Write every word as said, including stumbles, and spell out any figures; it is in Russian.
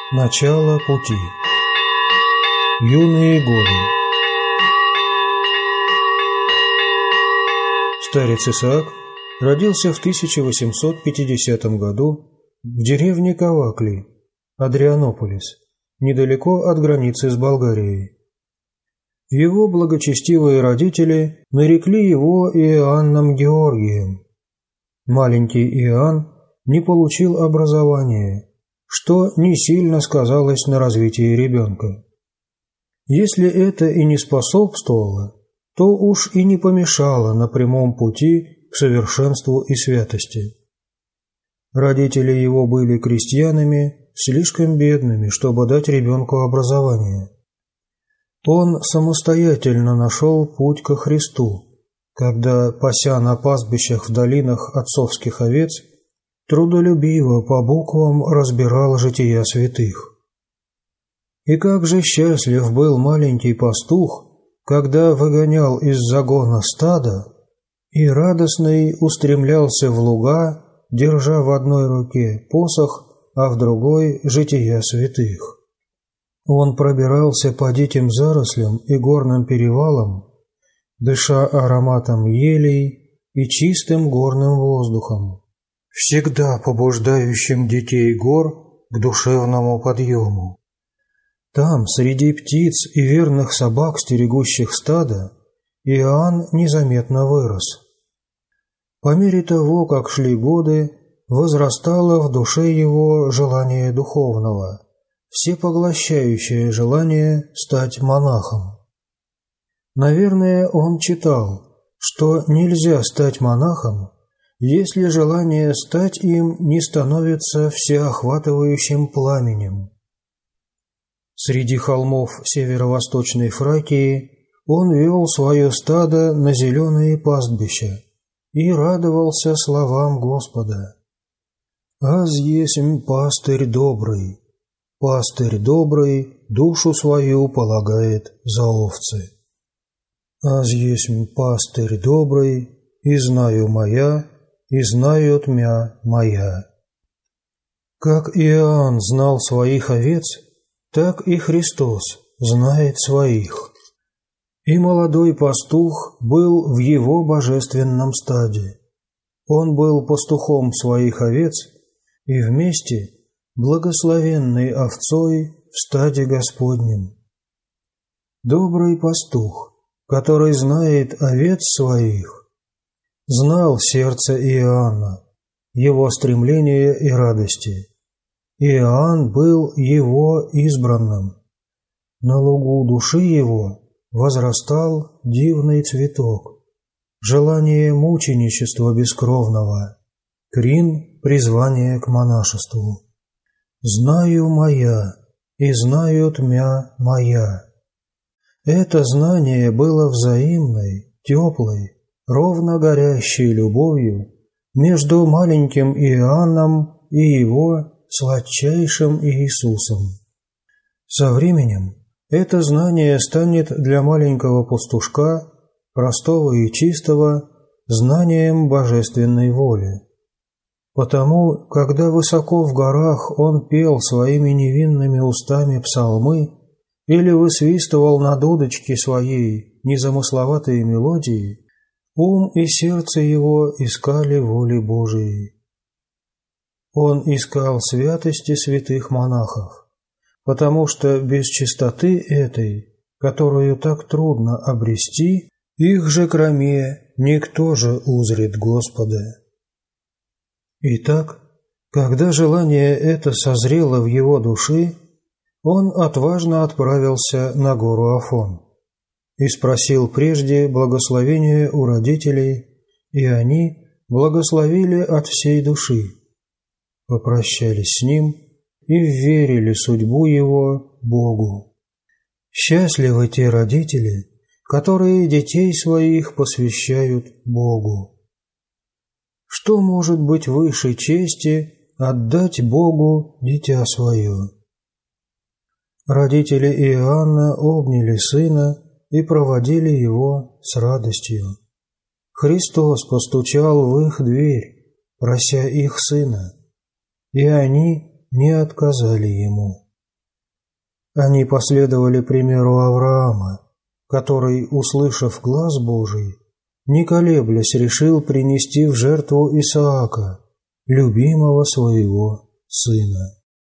Начало пути. Юные годы. Старец Исаак родился в тысяча восемьсот пятидесятом году в деревне Кавакли, Адрианополис, недалеко от границы с Болгарией. Его благочестивые родители нарекли его Иоанном Георгием. Маленький Иоанн не получил образования, что не сильно сказалось на развитии ребенка. Если это и не способствовало, то уж и не помешало на прямом пути к совершенству и святости. Родители его были крестьянами, слишком бедными, чтобы дать ребенку образование. Он самостоятельно нашел путь ко Христу, когда, пася на пастбищах в долинах отцовских овец, трудолюбиво по буквам разбирал жития святых. И как же счастлив был маленький пастух, когда выгонял из загона стада и радостный устремлялся в луга, держа в одной руке посох, а в другой — жития святых. Он пробирался по диким зарослям и горным перевалам, дыша ароматом елей и чистым горным воздухом, всегда побуждающим детей гор к душевному подъему. Там, среди птиц и верных собак, стерегущих стадо, Иоанн незаметно вырос. По мере того, как шли годы, возрастало в душе его желание духовного, всепоглощающее желание стать монахом. Наверное, он читал, что нельзя стать монахом, если желание стать им не становится всеохватывающим пламенем. Среди холмов северо-восточной Фракии он вел свое стадо на зеленые пастбища и радовался словам Господа. «Аз есмь пастырь добрый, пастырь добрый душу свою полагает за овцы. Аз есмь пастырь добрый, и знаю моя, и знают мя моя». Как Иоанн знал своих овец, так и Христос знает своих. И молодой пастух был в его божественном стаде. Он был пастухом своих овец и вместе благословенной овцой в стаде Господнем. Добрый пастух, который знает овец своих, знал сердце Иоанна, его стремления и радости. Иоанн был его избранным. На лугу души его возрастал дивный цветок, желание мученичества бескровного, крин призвания к монашеству. «Знаю моя, и знают мя моя». Это знание было взаимной, теплой, ровно горящей любовью между маленьким Иоанном и его сладчайшим Иисусом. Со временем это знание станет для маленького пастушка, простого и чистого, знанием божественной воли. Потому, когда высоко в горах он пел своими невинными устами псалмы или высвистывал на дудочке своей незамысловатые мелодии, ум и сердце его искали воли Божией. Он искал святости святых монахов, потому что без чистоты этой, которую так трудно обрести, их же кроме никто же узрит Господа. Итак, когда желание это созрело в его душе, он отважно отправился на гору Афон и спросил прежде благословения у родителей, и они благословили от всей души, попрощались с ним и верили судьбу его Богу. Счастливы те родители, которые детей своих посвящают Богу. Что может быть выше чести отдать Богу дитя свое? Родители Иоанна обняли сына и проводили его с радостью. Христос постучал в их дверь, прося их сына, и они не отказали ему. Они последовали примеру Авраама, который, услышав глас Божий, не колеблясь, решил принести в жертву Исаака, любимого своего сына.